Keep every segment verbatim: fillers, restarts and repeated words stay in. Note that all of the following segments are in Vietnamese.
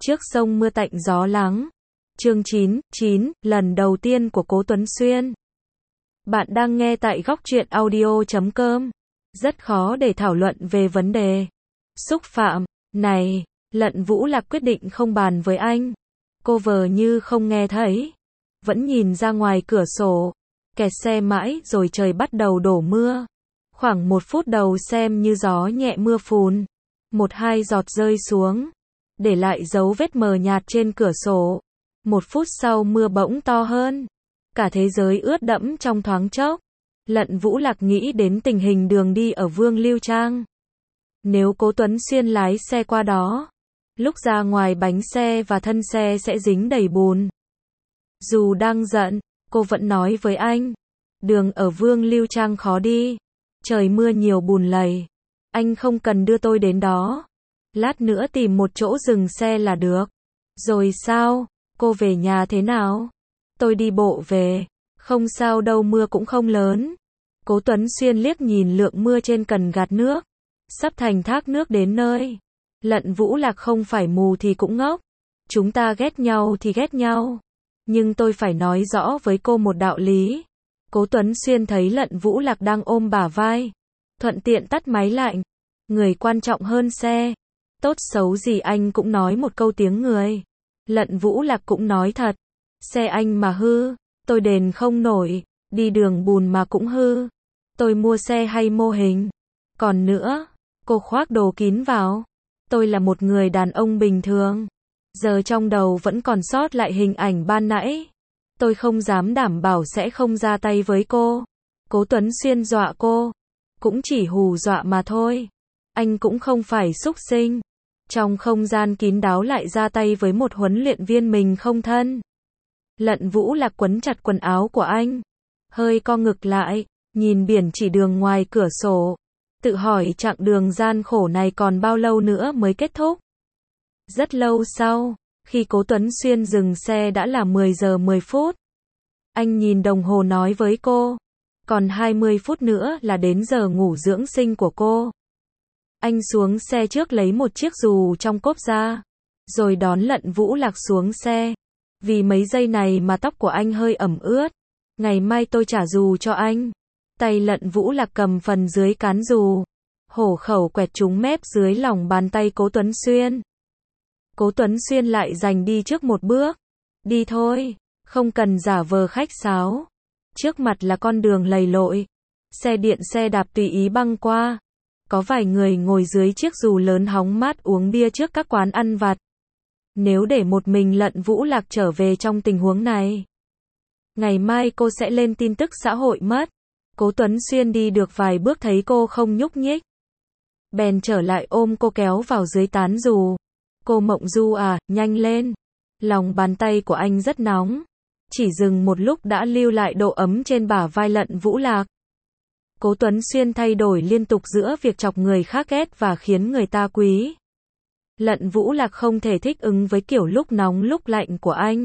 Trước sông mưa tạnh gió lắng. Chương chín, chín, lần đầu tiên của Cố Tuấn Xuyên. Bạn đang nghe tại góc truyện audio chấm com. Rất khó để thảo luận về vấn đề xúc phạm này. Lận Vũ Lạc quyết định không bàn với anh. Cô vờ như không nghe thấy. Vẫn nhìn ra ngoài cửa sổ. Kẹt xe mãi rồi trời bắt đầu đổ mưa. Khoảng một phút đầu xem như gió nhẹ mưa phùn. Một hai giọt rơi xuống. Để lại dấu vết mờ nhạt trên cửa sổ. Một phút sau mưa bỗng to hơn. Cả thế giới ướt đẫm trong thoáng chốc. Lận Vũ Lạc nghĩ đến tình hình đường đi ở Vương Lưu Trang. Nếu Cố Tuấn Xuyên lái xe qua đó, lúc ra ngoài bánh xe và thân xe sẽ dính đầy bùn. Dù đang giận, cô vẫn nói với anh. Đường ở Vương Lưu Trang khó đi. Trời mưa nhiều bùn lầy. Anh không cần đưa tôi đến đó. Lát nữa tìm một chỗ dừng xe là được. Rồi sao? Cô về nhà thế nào? Tôi đi bộ về. Không sao đâu, mưa cũng không lớn. Cố Tuấn Xuyên liếc nhìn lượng mưa trên cần gạt nước. Sắp thành thác nước đến nơi. Lận Vũ Lạc không phải mù thì cũng ngốc. Chúng ta ghét nhau thì ghét nhau. Nhưng tôi phải nói rõ với cô một đạo lý. Cố Tuấn Xuyên thấy Lận Vũ Lạc đang ôm bả vai. Thuận tiện tắt máy lạnh. Người quan trọng hơn xe. Tốt xấu gì anh cũng nói một câu tiếng người. Lận Vũ Lạc cũng nói thật. Xe anh mà hư, tôi đền không nổi. Đi đường bùn mà cũng hư. Tôi mua xe hay mô hình? Còn nữa, cô khoác đồ kín vào. Tôi là một người đàn ông bình thường. Giờ trong đầu vẫn còn sót lại hình ảnh ban nãy. Tôi không dám đảm bảo sẽ không ra tay với cô. Cố Tuấn Xuyên dọa cô. Cũng chỉ hù dọa mà thôi. Anh cũng không phải súc sinh. Trong không gian kín đáo lại ra tay với một huấn luyện viên mình không thân. Lận Vũ Lạc quấn chặt quần áo của anh. Hơi co ngực lại, nhìn biển chỉ đường ngoài cửa sổ. Tự hỏi chặng đường gian khổ này còn bao lâu nữa mới kết thúc. Rất lâu sau, khi Cố Tuấn Xuyên dừng xe đã là mười giờ mười phút. Anh nhìn đồng hồ nói với cô. Còn hai mươi phút nữa là đến giờ ngủ dưỡng sinh của cô. Anh xuống xe trước lấy một chiếc dù trong cốp ra. Rồi đón Lận Vũ Lạc xuống xe. Vì mấy giây này mà tóc của anh hơi ẩm ướt. Ngày mai tôi trả dù cho anh. Tay Lận Vũ Lạc cầm phần dưới cán dù. Hổ khẩu quẹt trúng mép dưới lòng bàn tay Cố Tuấn Xuyên. Cố Tuấn Xuyên lại giành đi trước một bước. Đi thôi, không cần giả vờ khách sáo. Trước mặt là con đường lầy lội. Xe điện xe đạp tùy ý băng qua. Có vài người ngồi dưới chiếc dù lớn hóng mát uống bia trước các quán ăn vặt. Nếu để một mình Lận Vũ Lạc trở về trong tình huống này, ngày mai cô sẽ lên tin tức xã hội mất. Cố Tuấn Xuyên đi được vài bước thấy cô không nhúc nhích. Bèn trở lại ôm cô kéo vào dưới tán dù. Cô Mộng Du à, nhanh lên. Lòng bàn tay của anh rất nóng. Chỉ dừng một lúc đã lưu lại độ ấm trên bả vai Lận Vũ Lạc. Cố Tuấn Xuyên thay đổi liên tục giữa việc chọc người khác ghét và khiến người ta quý. Lận Vũ Lạc không thể thích ứng với kiểu lúc nóng lúc lạnh của anh.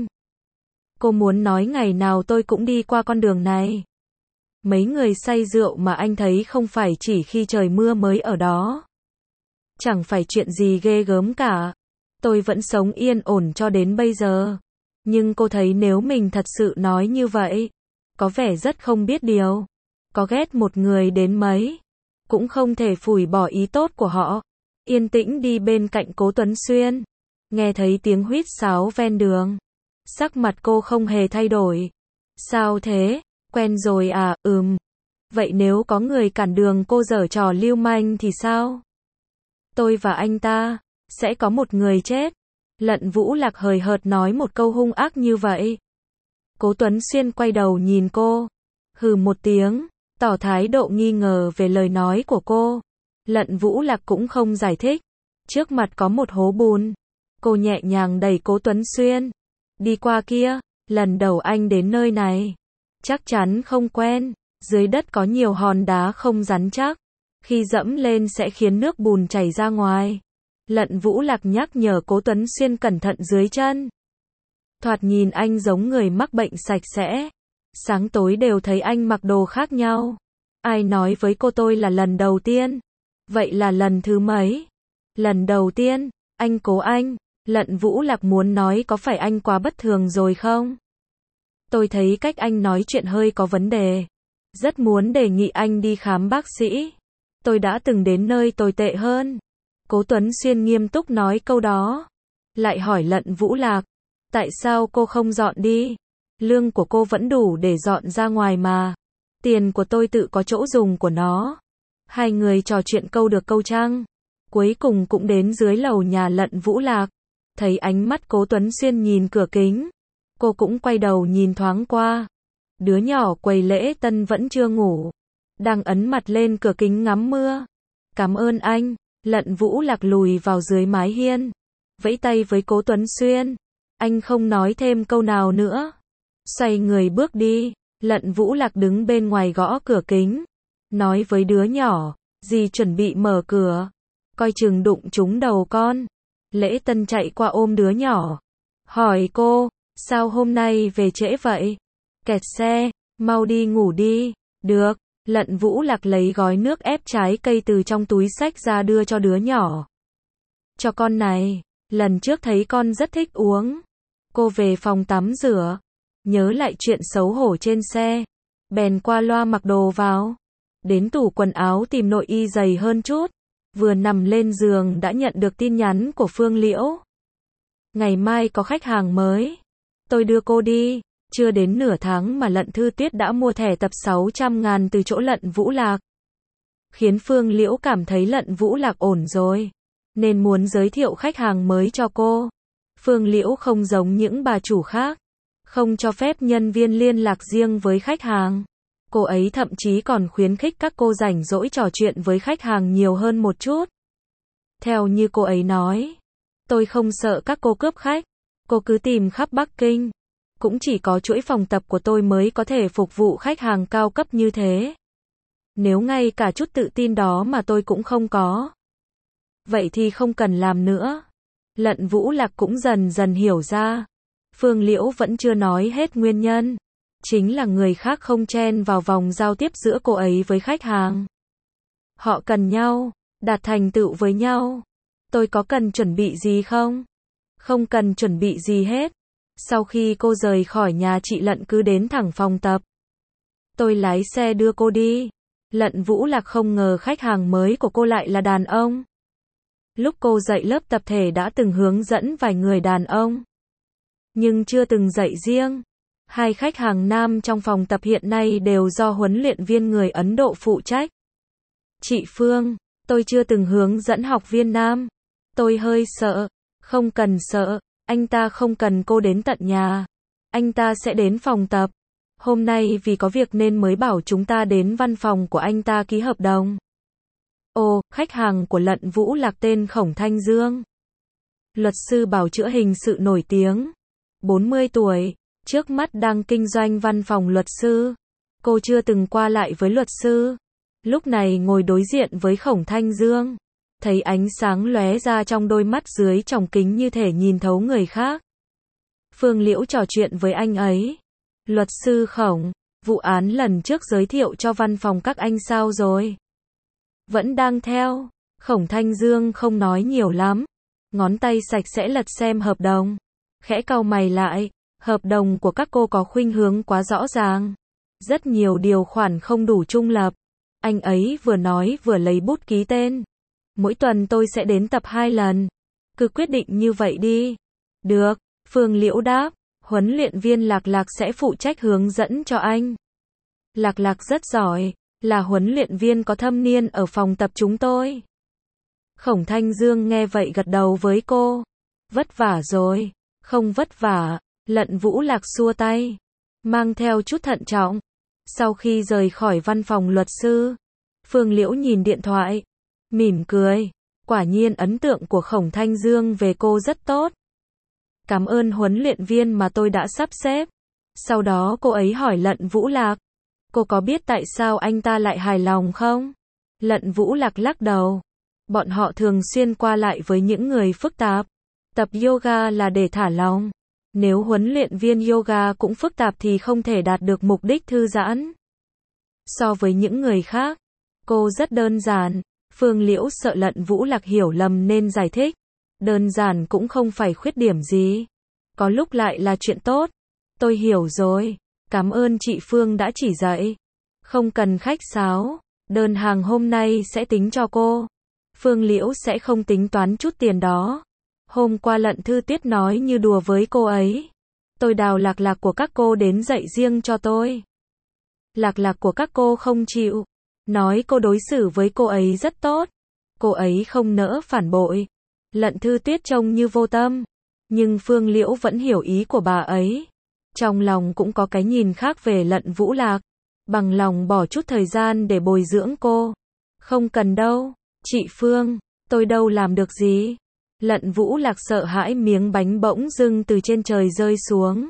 Cô muốn nói ngày nào tôi cũng đi qua con đường này. Mấy người say rượu mà anh thấy không phải chỉ khi trời mưa mới ở đó. Chẳng phải chuyện gì ghê gớm cả. Tôi vẫn sống yên ổn cho đến bây giờ. Nhưng cô thấy nếu mình thật sự nói như vậy, có vẻ rất không biết điều. Có ghét một người đến mấy, cũng không thể phủi bỏ ý tốt của họ. Yên tĩnh đi bên cạnh Cố Tuấn Xuyên. Nghe thấy tiếng huýt sáo ven đường. Sắc mặt cô không hề thay đổi. Sao thế? Quen rồi à? Ừm. Vậy nếu có người cản đường cô giở trò lưu manh thì sao? Tôi và anh ta sẽ có một người chết. Lận Vũ Lạc hời hợt nói một câu hung ác như vậy. Cố Tuấn Xuyên quay đầu nhìn cô. Hừ một tiếng, tỏ thái độ nghi ngờ về lời nói của cô. Lận Vũ Lạc cũng không giải thích. Trước mặt có một hố bùn. Cô nhẹ nhàng đẩy Cố Tuấn Xuyên. Đi qua kia, lần đầu anh đến nơi này. Chắc chắn không quen. Dưới đất có nhiều hòn đá không rắn chắc. Khi dẫm lên sẽ khiến nước bùn chảy ra ngoài. Lận Vũ Lạc nhắc nhở Cố Tuấn Xuyên cẩn thận dưới chân. Thoạt nhìn anh giống người mắc bệnh sạch sẽ. Sáng tối đều thấy anh mặc đồ khác nhau. Ai nói với cô tôi là lần đầu tiên? Vậy là lần thứ mấy? Lần đầu tiên, anh Cố anh, Lận Vũ Lạc muốn nói có phải anh quá bất thường rồi không? Tôi thấy cách anh nói chuyện hơi có vấn đề. Rất muốn đề nghị anh đi khám bác sĩ. Tôi đã từng đến nơi tồi tệ hơn. Cố Tuấn Xuyên nghiêm túc nói câu đó. Lại hỏi Lận Vũ Lạc. Tại sao cô không dọn đi? Lương của cô vẫn đủ để dọn ra ngoài mà. Tiền của tôi tự có chỗ dùng của nó. Hai người trò chuyện câu được câu trăng. Cuối cùng cũng đến dưới lầu nhà Lận Vũ Lạc. Thấy ánh mắt Cố Tuấn Xuyên nhìn cửa kính. Cô cũng quay đầu nhìn thoáng qua. Đứa nhỏ quầy lễ tân vẫn chưa ngủ. Đang ấn mặt lên cửa kính ngắm mưa. Cảm ơn anh. Lận Vũ Lạc lùi vào dưới mái hiên. Vẫy tay với Cố Tuấn Xuyên. Anh không nói thêm câu nào nữa. Xoay người bước đi. Lận Vũ Lạc đứng bên ngoài gõ cửa kính. Nói với đứa nhỏ. Dì chuẩn bị mở cửa. Coi chừng đụng trúng đầu con. Lễ tân chạy qua ôm đứa nhỏ. Hỏi cô. Sao hôm nay về trễ vậy? Kẹt xe. Mau đi ngủ đi. Được. Lận Vũ Lạc lấy gói nước ép trái cây từ trong túi xách ra đưa cho đứa nhỏ. Cho con này. Lần trước thấy con rất thích uống. Cô về phòng tắm rửa. Nhớ lại chuyện xấu hổ trên xe. Bèn qua loa mặc đồ vào. Đến tủ quần áo tìm nội y dày hơn chút. Vừa nằm lên giường đã nhận được tin nhắn của Phương Liễu. Ngày mai có khách hàng mới. Tôi đưa cô đi. Chưa đến nửa tháng mà Lận Thư Tuyết đã mua thẻ tập sáu trăm ngàn từ chỗ Lận Vũ Lạc. Khiến Phương Liễu cảm thấy Lận Vũ Lạc ổn rồi. Nên muốn giới thiệu khách hàng mới cho cô. Phương Liễu không giống những bà chủ khác. Không cho phép nhân viên liên lạc riêng với khách hàng. Cô ấy thậm chí còn khuyến khích các cô rảnh rỗi trò chuyện với khách hàng nhiều hơn một chút. Theo như cô ấy nói. Tôi không sợ các cô cướp khách. Cô cứ tìm khắp Bắc Kinh. Cũng chỉ có chuỗi phòng tập của tôi mới có thể phục vụ khách hàng cao cấp như thế. Nếu ngay cả chút tự tin đó mà tôi cũng không có. Vậy thì không cần làm nữa. Lận Vũ Lạc cũng dần dần hiểu ra. Phương Liễu vẫn chưa nói hết nguyên nhân. Chính là người khác không chen vào vòng giao tiếp giữa cô ấy với khách hàng. Họ cần nhau, đạt thành tựu với nhau. Tôi có cần chuẩn bị gì không? Không cần chuẩn bị gì hết. Sau khi cô rời khỏi nhà chị Lận cứ đến thẳng phòng tập. Tôi lái xe đưa cô đi. Lận Vũ Lạc không ngờ khách hàng mới của cô lại là đàn ông. Lúc cô dạy lớp tập thể đã từng hướng dẫn vài người đàn ông. Nhưng chưa từng dạy riêng. Hai khách hàng nam trong phòng tập hiện nay đều do huấn luyện viên người Ấn Độ phụ trách. Chị Phương, tôi chưa từng hướng dẫn học viên nam. Tôi hơi sợ. Không cần sợ, anh ta không cần cô đến tận nhà. Anh ta sẽ đến phòng tập. Hôm nay vì có việc nên mới bảo chúng ta đến văn phòng của anh ta ký hợp đồng. Ồ, khách hàng của Lận Vũ Lạc tên Khổng Thanh Dương. Luật sư bảo chữa hình sự nổi tiếng. bốn mươi tuổi, trước mắt đang kinh doanh văn phòng luật sư. Cô chưa từng qua lại với luật sư. Lúc này ngồi đối diện với Khổng Thanh Dương. Thấy ánh sáng lóe ra trong đôi mắt dưới tròng kính như thể nhìn thấu người khác. Phương Liễu trò chuyện với anh ấy. Luật sư Khổng, vụ án lần trước giới thiệu cho văn phòng các anh sao rồi? Vẫn đang theo. Khổng Thanh Dương không nói nhiều lắm. Ngón tay sạch sẽ lật xem hợp đồng. Khẽ cau mày lại. Hợp đồng của các cô có khuynh hướng quá rõ ràng. Rất nhiều điều khoản không đủ trung lập. Anh ấy vừa nói vừa lấy bút ký tên. Mỗi tuần tôi sẽ đến tập hai lần. Cứ quyết định như vậy đi. Được, Phương Liễu đáp. Huấn luyện viên Lạc Lạc sẽ phụ trách hướng dẫn cho anh. Lạc Lạc rất giỏi, là huấn luyện viên có thâm niên ở phòng tập chúng tôi. Khổng Thanh Dương nghe vậy gật đầu với cô. Vất vả rồi. Không vất vả. Lận Vũ Lạc xua tay. Mang theo chút thận trọng. Sau khi rời khỏi văn phòng luật sư, Phương Liễu nhìn điện thoại. Mỉm cười. Quả nhiên ấn tượng của Khổng Thanh Dương về cô rất tốt. Cảm ơn huấn luyện viên mà tôi đã sắp xếp. Sau đó cô ấy hỏi Lận Vũ Lạc. Cô có biết tại sao anh ta lại hài lòng không? Lận Vũ Lạc lắc đầu. Bọn họ thường xuyên qua lại với những người phức tạp. Tập yoga là để thả lỏng. Nếu huấn luyện viên yoga cũng phức tạp thì không thể đạt được mục đích thư giãn. So với những người khác, cô rất đơn giản. Phương Liễu sợ Lận Vũ Lạc hiểu lầm nên giải thích. Đơn giản cũng không phải khuyết điểm gì. Có lúc lại là chuyện tốt. Tôi hiểu rồi. Cảm ơn chị Phương đã chỉ dạy. Không cần khách sáo. Đơn hàng hôm nay sẽ tính cho cô. Phương Liễu sẽ không tính toán chút tiền đó. Hôm qua Lận Thư Tuyết nói như đùa với cô ấy. Tôi đào lạc lạc của các cô đến dạy riêng cho tôi. Lạc lạc của các cô không chịu. Nói cô đối xử với cô ấy rất tốt. Cô ấy không nỡ phản bội. Lận Thư Tuyết trông như vô tâm. Nhưng Phương Liễu vẫn hiểu ý của bà ấy. Trong lòng cũng có cái nhìn khác về Lận Vũ Lạc. Bằng lòng bỏ chút thời gian để bồi dưỡng cô. Không cần đâu. Chị Phương, tôi đâu làm được gì. Lận Vũ Lạc sợ hãi miếng bánh bỗng dưng từ trên trời rơi xuống.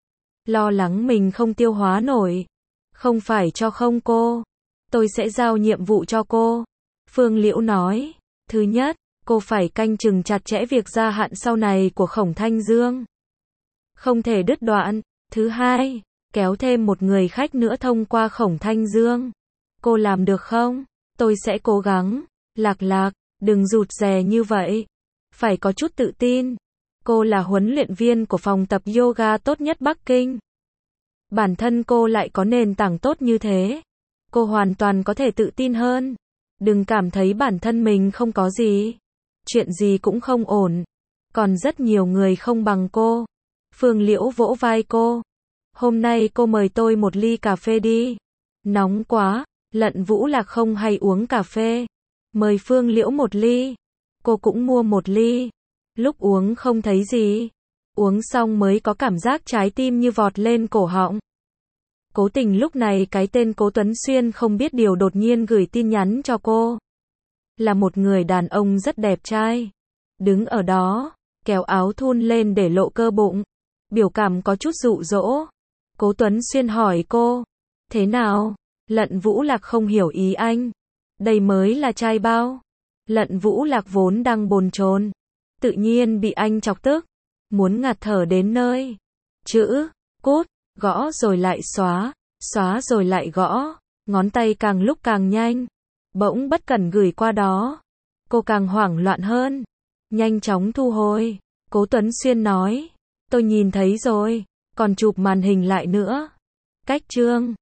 Lo lắng mình không tiêu hóa nổi. Không phải cho không cô. Tôi sẽ giao nhiệm vụ cho cô. Phương Liễu nói. Thứ nhất, cô phải canh chừng chặt chẽ việc gia hạn sau này của Khổng Thanh Dương. Không thể đứt đoạn. Thứ hai, kéo thêm một người khách nữa thông qua Khổng Thanh Dương. Cô làm được không? Tôi sẽ cố gắng. Lạc lạc, đừng rụt rè như vậy. Phải có chút tự tin. Cô là huấn luyện viên của phòng tập yoga tốt nhất Bắc Kinh. Bản thân cô lại có nền tảng tốt như thế. Cô hoàn toàn có thể tự tin hơn. Đừng cảm thấy bản thân mình không có gì. Chuyện gì cũng không ổn. Còn rất nhiều người không bằng cô. Phương Liễu vỗ vai cô. Hôm nay cô mời tôi một ly cà phê đi. Nóng quá. Lận Vũ Lạc không hay uống cà phê. Mời Phương Liễu một ly. Cô cũng mua một ly. Lúc uống không thấy gì. Uống xong mới có cảm giác trái tim như vọt lên cổ họng. Cố Tình lúc này cái tên Cố Tuấn Xuyên không biết điều đột nhiên gửi tin nhắn cho cô. Là một người đàn ông rất đẹp trai. Đứng ở đó, kéo áo thun lên để lộ cơ bụng. Biểu cảm có chút dụ dỗ. Cố Tuấn Xuyên hỏi cô. Thế nào? Lận Vũ Lạc không hiểu ý anh. Đây mới là trai bao. Lận Vũ Lạc vốn đang bồn chồn. Tự nhiên bị anh chọc tức. Muốn ngạt thở đến nơi. Chữ, cút, gõ rồi lại xóa. Xóa rồi lại gõ. Ngón tay càng lúc càng nhanh. Bỗng bất cẩn gửi qua đó. Cô càng hoảng loạn hơn. Nhanh chóng thu hồi. Cố Tuấn Xuyên nói. Tôi nhìn thấy rồi. Còn chụp màn hình lại nữa. Cách chương.